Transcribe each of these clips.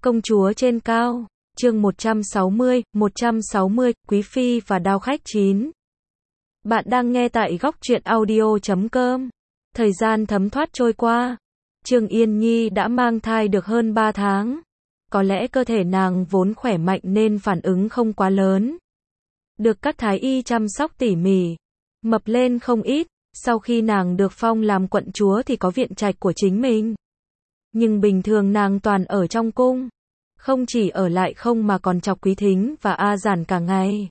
Công chúa trên cao, chương 160, Quý Phi và Đao Khách 9. Bạn đang nghe tại góc truyện audio.com. Thời gian thấm thoát trôi qua. Trương Yên Nhi đã mang thai được hơn 3 tháng. Có lẽ cơ thể nàng vốn khỏe mạnh nên phản ứng không quá lớn. Được các thái y chăm sóc tỉ mỉ. Mập lên không ít, sau khi nàng được phong làm quận chúa thì có viện trạch của chính mình. Nhưng bình thường nàng toàn ở trong cung. Không chỉ ở lại không mà còn chọc Quý Thính và A Giản cả ngày.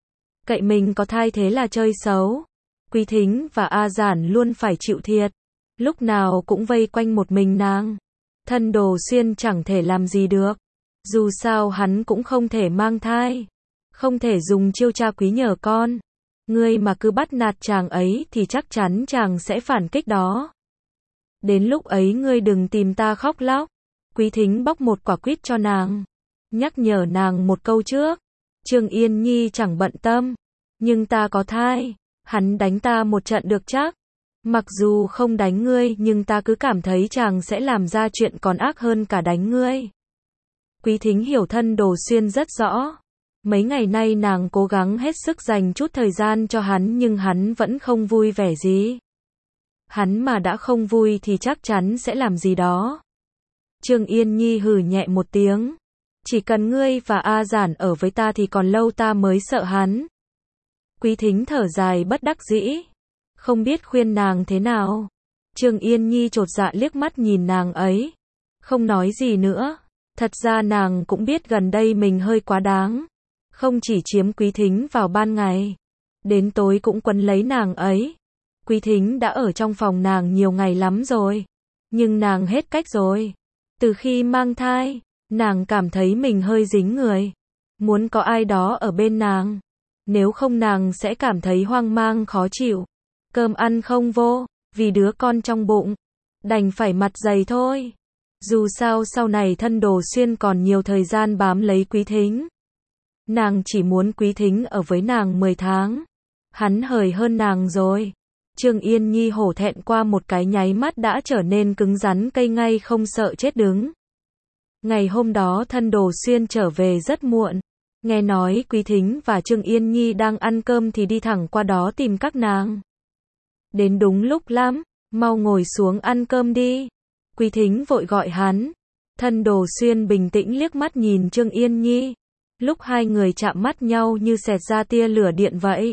Cậy mình có thai thế là chơi xấu. Quý Thính và A Giản luôn phải chịu thiệt. Lúc nào cũng vây quanh một mình nàng. Thân Đồ Xuyên chẳng thể làm gì được. Dù sao hắn cũng không thể mang thai. Không thể dùng chiêu cha quý nhờ con. Ngươi mà cứ bắt nạt chàng ấy thì chắc chắn chàng sẽ phản kích đó. Đến lúc ấy ngươi đừng tìm ta khóc lóc. Quý Thính bóc một quả quýt cho nàng. Nhắc nhở nàng một câu trước. Trương Yên Nhi chẳng bận tâm. Nhưng ta có thai. Hắn đánh ta một trận được chắc. Mặc dù không đánh ngươi nhưng ta cứ cảm thấy chàng sẽ làm ra chuyện còn ác hơn cả đánh ngươi. Quý Thính hiểu Thân Đồ Xuyên rất rõ. Mấy ngày nay nàng cố gắng hết sức dành chút thời gian cho hắn nhưng hắn vẫn không vui vẻ gì. Hắn mà đã không vui thì chắc chắn sẽ làm gì đó. Trương Yên Nhi hừ nhẹ một tiếng. Chỉ cần ngươi và A Giản ở với ta thì còn lâu ta mới sợ hắn. Quý Thính thở dài bất đắc dĩ. Không biết khuyên nàng thế nào. Trương Yên Nhi chột dạ liếc mắt nhìn nàng ấy. Không nói gì nữa. Thật ra nàng cũng biết gần đây mình hơi quá đáng. Không chỉ chiếm Quý Thính vào ban ngày. Đến tối cũng quấn lấy nàng ấy. Quý Thính đã ở trong phòng nàng nhiều ngày lắm rồi. Nhưng nàng hết cách rồi. Từ khi mang thai, nàng cảm thấy mình hơi dính người. Muốn có ai đó ở bên nàng. Nếu không nàng sẽ cảm thấy hoang mang khó chịu. Cơm ăn không vô, vì đứa con trong bụng. Đành phải mặt dày thôi. Dù sao sau này Thân Đồ Xuyên còn nhiều thời gian bám lấy Quý Thính. Nàng chỉ muốn Quý Thính ở với nàng 10 tháng. Hắn hời hơn nàng rồi. Trương Yên Nhi hổ thẹn qua một cái nháy mắt đã trở nên cứng rắn cây ngay không sợ chết đứng. Ngày hôm đó Thân Đồ Xuyên trở về rất muộn. Nghe nói Quý Thính và Trương Yên Nhi đang ăn cơm thì đi thẳng qua đó tìm các nàng. Đến đúng lúc lắm, mau ngồi xuống ăn cơm đi. Quý Thính vội gọi hắn. Thân Đồ Xuyên bình tĩnh liếc mắt nhìn Trương Yên Nhi. Lúc hai người chạm mắt nhau như xẹt ra tia lửa điện vậy.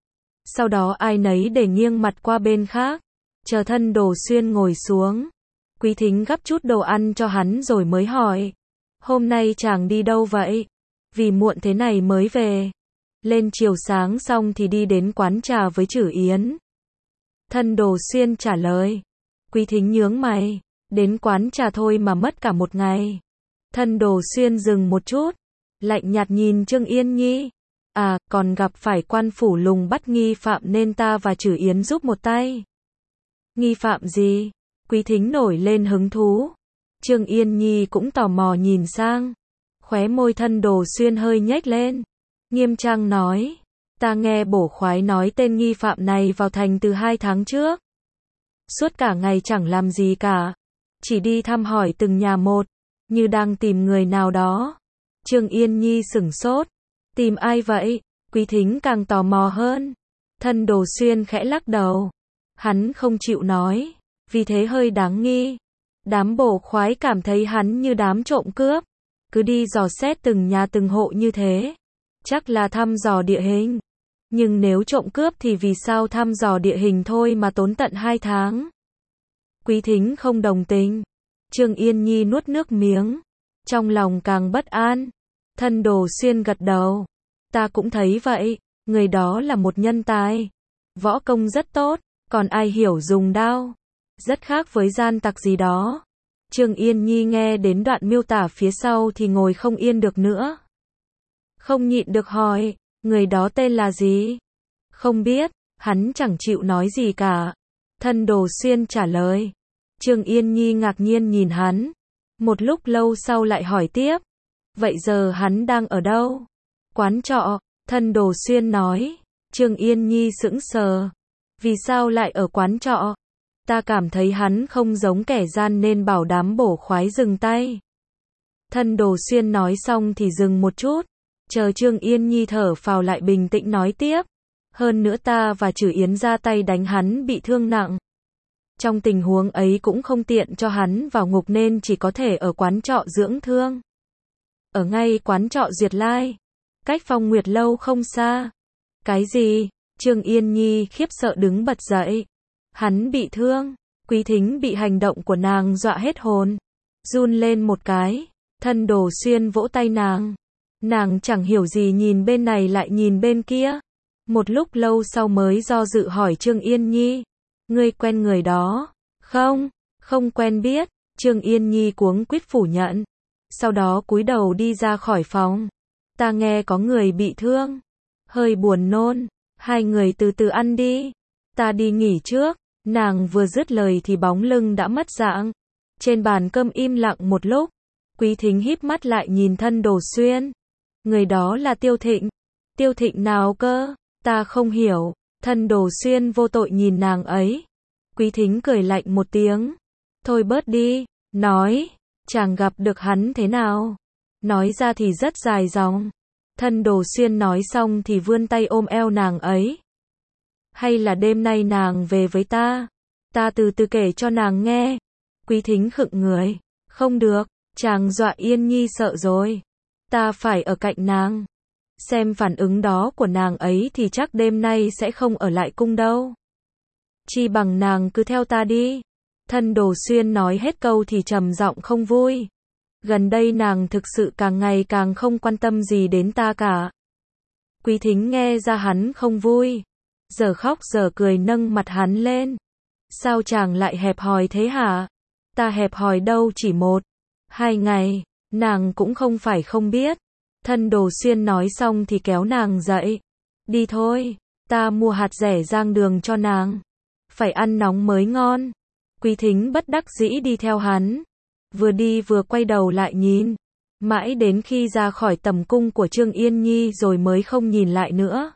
Sau đó ai nấy để nghiêng mặt qua bên khác. Chờ Thân Đồ Xuyên ngồi xuống. Quý Thính gắp chút đồ ăn cho hắn rồi mới hỏi. Hôm nay chàng đi đâu vậy? Vì muộn thế này mới về. Lên chiều sáng xong thì đi đến quán trà với Chử Yến. Thân Đồ Xuyên trả lời. Quý Thính nhướng mày. Đến quán trà thôi mà mất cả một ngày. Thân Đồ Xuyên dừng một chút. Lạnh nhạt nhìn Trương Yên Nhi. À, còn gặp phải quan phủ lùng bắt nghi phạm nên ta và Chử Yến giúp một tay. Nghi phạm gì? Quý Thính nổi lên hứng thú. Trương Yên Nhi cũng tò mò nhìn sang. Khóe môi Thân Đồ Xuyên hơi nhếch lên. Nghiêm trang nói. Ta nghe bổ khoái nói tên nghi phạm này vào thành từ 2 tháng trước. Suốt cả ngày chẳng làm gì cả. Chỉ đi thăm hỏi từng nhà một. Như đang tìm người nào đó. Trương Yên Nhi sửng sốt. Tìm ai vậy? Quý Thính càng tò mò hơn. Thân Đồ Xuyên khẽ lắc đầu. Hắn không chịu nói. Vì thế hơi đáng nghi. Đám bổ khoái cảm thấy hắn như đám trộm cướp. Cứ đi dò xét từng nhà từng hộ như thế. Chắc là thăm dò địa hình. Nhưng nếu trộm cướp thì vì sao thăm dò địa hình thôi mà tốn tận 2 tháng? Quý Thính không đồng tình. Trương Yên Nhi nuốt nước miếng. Trong lòng càng bất an. Thân Đồ Xuyên gật đầu. Ta cũng thấy vậy. Người đó là một nhân tài. Võ công rất tốt. Còn ai hiểu dùng đao. Rất khác với gian tặc gì đó. Trương Yên Nhi nghe đến đoạn miêu tả phía sau thì ngồi không yên được nữa. Không nhịn được hỏi. Người đó tên là gì? Không biết. Hắn chẳng chịu nói gì cả. Thân Đồ Xuyên trả lời. Trương Yên Nhi ngạc nhiên nhìn hắn. Một lúc lâu sau lại hỏi tiếp. Vậy giờ hắn đang ở đâu? Quán trọ. Thân Đồ Xuyên nói. Trương Yên Nhi sững sờ. Vì sao lại ở quán trọ? Ta cảm thấy hắn không giống kẻ gian nên bảo đám bổ khoái dừng tay. Thân Đồ Xuyên nói xong thì dừng một chút, chờ Trương Yên Nhi thở phào lại bình tĩnh nói tiếp. Hơn nữa ta và Trử Yến ra tay đánh hắn bị thương nặng. Trong tình huống ấy cũng không tiện cho hắn vào ngục nên chỉ có thể ở quán trọ dưỡng thương. Ở ngay quán trọ Duyệt Lai, cách Phong Nguyệt Lâu không xa. Cái gì? Trương Yên Nhi khiếp sợ đứng bật dậy. Hắn bị thương. Quý Thính bị hành động của nàng dọa hết hồn, run lên một cái. Thân Đồ Xuyên vỗ tay nàng. Nàng chẳng hiểu gì nhìn bên này lại nhìn bên kia. Một lúc lâu sau mới do dự hỏi Trương Yên Nhi. Ngươi quen người đó? Không, không quen biết. Trương Yên Nhi cuống quýt phủ nhận. Sau đó cúi đầu đi ra khỏi phòng. Ta nghe có người bị thương. Hơi buồn nôn. Hai người từ từ ăn đi. Ta đi nghỉ trước. Nàng vừa dứt lời thì bóng lưng đã mất dạng. Trên bàn cơm im lặng một lúc. Quý Thính híp mắt lại nhìn Thân Đồ Xuyên. Người đó là Tiêu Thịnh. Tiêu Thịnh nào cơ? Ta không hiểu. Thân Đồ Xuyên vô tội nhìn nàng ấy. Quý Thính cười lạnh một tiếng. Thôi bớt đi. Nói. Chàng gặp được hắn thế nào? Nói ra thì rất dài dòng. Thân Đồ Xuyên nói xong thì vươn tay ôm eo nàng ấy. Hay là đêm nay nàng về với ta? Ta từ từ kể cho nàng nghe. Quý Thính khựng người. Không được. Chàng dọa Yên Nhi sợ rồi. Ta phải ở cạnh nàng. Xem phản ứng đó của nàng ấy thì chắc đêm nay sẽ không ở lại cung đâu. Chi bằng nàng cứ theo ta đi. Thân Đồ Xuyên nói hết câu thì trầm giọng không vui. Gần đây nàng thực sự càng ngày càng không quan tâm gì đến ta cả. Quý Thính nghe ra hắn không vui. Giờ khóc giờ cười nâng mặt hắn lên. Sao chàng lại hẹp hòi thế hả? Ta hẹp hòi đâu, chỉ 1-2 ngày. Nàng cũng không phải không biết. Thân Đồ Xuyên nói xong thì kéo nàng dậy. Đi thôi, ta mua hạt dẻ rang đường cho nàng. Phải ăn nóng mới ngon. Quý Thính bất đắc dĩ đi theo hắn. Vừa đi vừa quay đầu lại nhìn. Mãi đến khi ra khỏi tầm cung của Trương Yên Nhi rồi mới không nhìn lại nữa.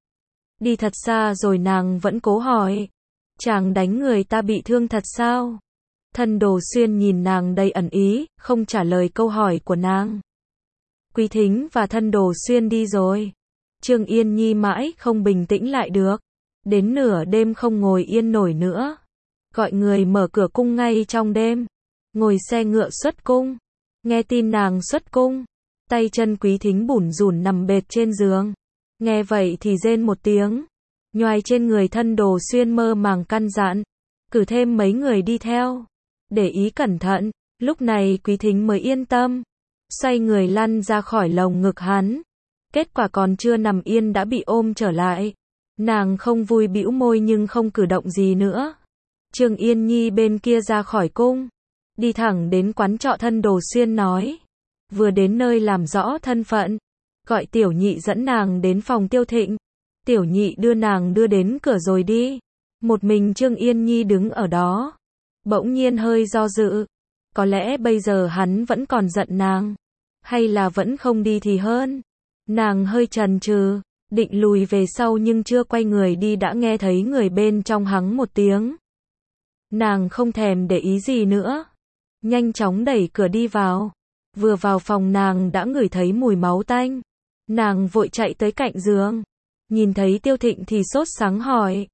Đi thật xa rồi nàng vẫn cố hỏi. Chàng đánh người ta bị thương thật sao? Thân Đồ Xuyên nhìn nàng đầy ẩn ý, không trả lời câu hỏi của nàng. Quý Thính và Thân Đồ Xuyên đi rồi. Trương Yên Nhi mãi không bình tĩnh lại được. Đến nửa đêm không ngồi yên nổi nữa. Gọi người mở cửa cung ngay trong đêm. Ngồi xe ngựa xuất cung. Nghe tin nàng xuất cung. Tay chân Quý Thính bủn rủn nằm bệt trên giường. Nghe vậy thì rên một tiếng. Nhoài trên người Thân Đồ Xuyên mơ màng căn dặn. Cử thêm mấy người đi theo. Để ý cẩn thận. Lúc này Quý Thính mới yên tâm. Xoay người lăn ra khỏi lồng ngực hắn. Kết quả còn chưa nằm yên đã bị ôm trở lại. Nàng không vui bĩu môi nhưng không cử động gì nữa. Trương Yên Nhi bên kia ra khỏi cung. Đi thẳng đến quán trọ Thân Đồ Xuyên nói. Vừa đến nơi làm rõ thân phận. Gọi Tiểu Nhị dẫn nàng đến phòng Tiêu Thịnh. Tiểu Nhị đưa nàng đưa đến cửa rồi đi. Một mình Trương Yên Nhi đứng ở đó. Bỗng nhiên hơi do dự. Có lẽ bây giờ hắn vẫn còn giận nàng. Hay là vẫn không đi thì hơn. Nàng hơi chần chừ, định lùi về sau nhưng chưa quay người đi đã nghe thấy người bên trong hắng một tiếng. Nàng không thèm để ý gì nữa. Nhanh chóng đẩy cửa đi vào. Vừa vào phòng nàng đã ngửi thấy mùi máu tanh. Nàng vội chạy tới cạnh giường. Nhìn thấy Tiêu Thịnh thì sốt sắng hỏi.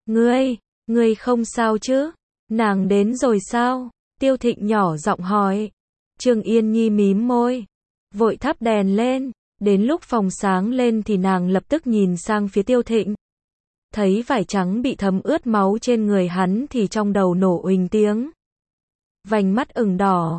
Ngươi không sao chứ? Nàng đến rồi sao? Tiêu Thịnh nhỏ giọng hỏi. Trương Yên Nhi mím môi. Vội thắp đèn lên. Đến lúc phòng sáng lên thì nàng lập tức nhìn sang phía Tiêu Thịnh. Thấy vải trắng bị thấm ướt máu trên người hắn thì trong đầu nổ uỳnh tiếng. Vành mắt ửng đỏ.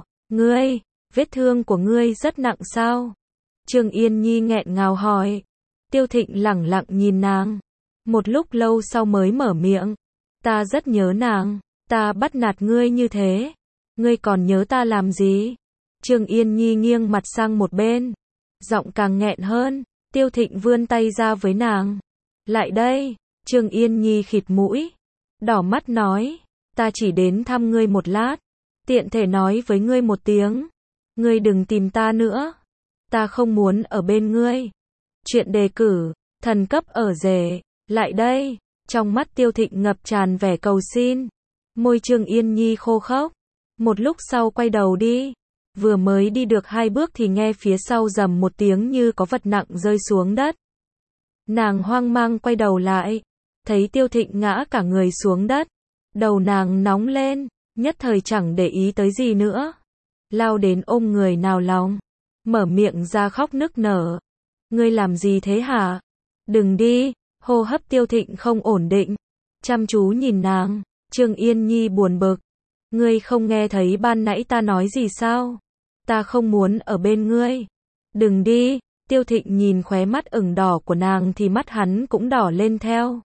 Vết thương của ngươi rất nặng sao? Trương Yên Nhi nghẹn ngào hỏi. Tiêu Thịnh lẳng lặng nhìn nàng. Một lúc lâu sau mới mở miệng. Ta rất nhớ nàng. Ta bắt nạt ngươi như thế. Ngươi còn nhớ ta làm gì? Trương Yên Nhi nghiêng mặt sang một bên. Giọng càng nghẹn hơn. Tiêu Thịnh vươn tay ra với nàng. Lại đây. Trương Yên Nhi khịt mũi. Đỏ mắt nói. Ta chỉ đến thăm ngươi một lát. Tiện thể nói với ngươi một tiếng. Ngươi đừng tìm ta nữa. Ta không muốn ở bên ngươi. Chuyện đề cử. Thần cấp ở rể. Lại đây. Trong mắt Tiêu Thịnh ngập tràn vẻ cầu xin. Môi Trương Yên Nhi khô khốc. Một lúc sau quay đầu đi. Vừa mới đi được 2 bước thì nghe phía sau rầm một tiếng như có vật nặng rơi xuống đất. Nàng hoang mang quay đầu lại, thấy Tiêu Thịnh ngã cả người xuống đất. Đầu nàng nóng lên, nhất thời chẳng để ý tới gì nữa. Lao đến ôm người nào lòng, mở miệng ra khóc nức nở. Ngươi làm gì thế hả? Đừng đi, hô hấp Tiêu Thịnh không ổn định. Chăm chú nhìn nàng, Trương Yên Nhi buồn bực. Ngươi không nghe thấy ban nãy ta nói gì sao? Ta không muốn ở bên ngươi. Đừng đi, Tiêu Thịnh nhìn khóe mắt ửng đỏ của nàng thì mắt hắn cũng đỏ lên theo.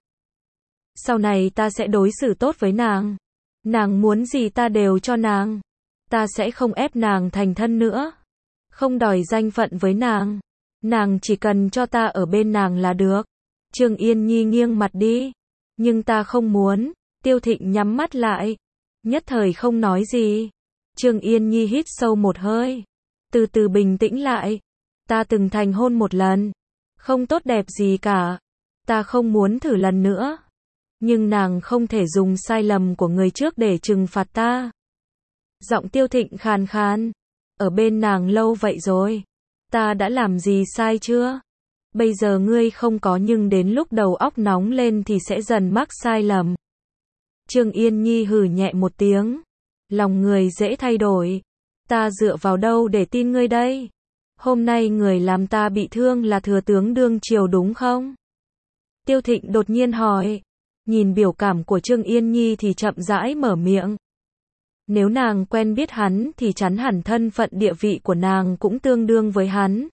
Sau này ta sẽ đối xử tốt với nàng. Nàng muốn gì ta đều cho nàng. Ta sẽ không ép nàng thành thân nữa. Không đòi danh phận với nàng. Nàng chỉ cần cho ta ở bên nàng là được. Trương Yên Nhi nghiêng mặt đi. Nhưng ta không muốn. Tiêu Thịnh nhắm mắt lại. Nhất thời không nói gì. Trương Yên Nhi hít sâu một hơi. Từ từ bình tĩnh lại. Ta từng thành hôn một lần. Không tốt đẹp gì cả. Ta không muốn thử lần nữa. Nhưng nàng không thể dùng sai lầm của người trước để trừng phạt ta. Giọng Tiêu Thịnh khàn khàn. Ở bên nàng lâu vậy rồi. Ta đã làm gì sai chưa? Bây giờ ngươi không có nhưng đến lúc đầu óc nóng lên thì sẽ dần mắc sai lầm. Trương Yên Nhi hừ nhẹ một tiếng. Lòng người dễ thay đổi. Ta dựa vào đâu để tin ngươi đây? Hôm nay người làm ta bị thương là thừa tướng đương triều đúng không? Tiêu Thịnh đột nhiên hỏi. Nhìn biểu cảm của Trương Yên Nhi thì chậm rãi mở miệng. Nếu nàng quen biết hắn thì chắn hẳn thân phận địa vị của nàng cũng tương đương với hắn.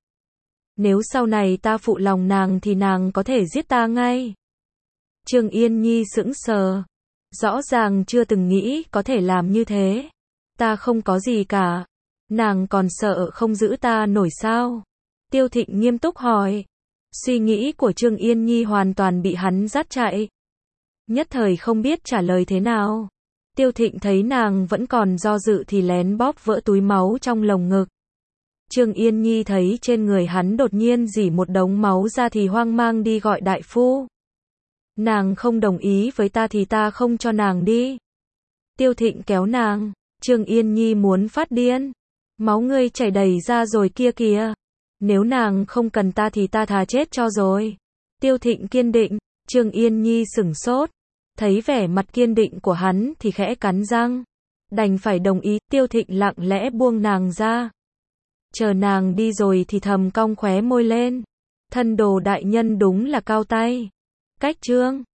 Nếu sau này ta phụ lòng nàng thì nàng có thể giết ta ngay. Trương Yên Nhi sững sờ. Rõ ràng chưa từng nghĩ có thể làm như thế. Ta không có gì cả. Nàng còn sợ không giữ ta nổi sao? Tiêu Thịnh nghiêm túc hỏi. Suy nghĩ của Trương Yên Nhi hoàn toàn bị hắn dắt chạy. Nhất thời không biết trả lời thế nào. Tiêu Thịnh thấy nàng vẫn còn do dự thì lén bóp vỡ túi máu trong lồng ngực. Trương Yên Nhi thấy trên người hắn đột nhiên rỉ một đống máu ra thì hoang mang đi gọi đại phu. Nàng không đồng ý với ta thì ta không cho nàng đi. Tiêu Thịnh kéo nàng. Trương Yên Nhi muốn phát điên. Máu ngươi chảy đầy ra rồi kia kìa. Nếu nàng không cần ta thì ta thà chết cho rồi. Tiêu Thịnh kiên định. Trương Yên Nhi sửng sốt. Thấy vẻ mặt kiên định của hắn thì khẽ cắn răng. Đành phải đồng ý. Tiêu Thịnh lặng lẽ buông nàng ra. Chờ nàng đi rồi thì thầm cong khóe môi lên. Thân đồ đại nhân đúng là cao tay. Cách chương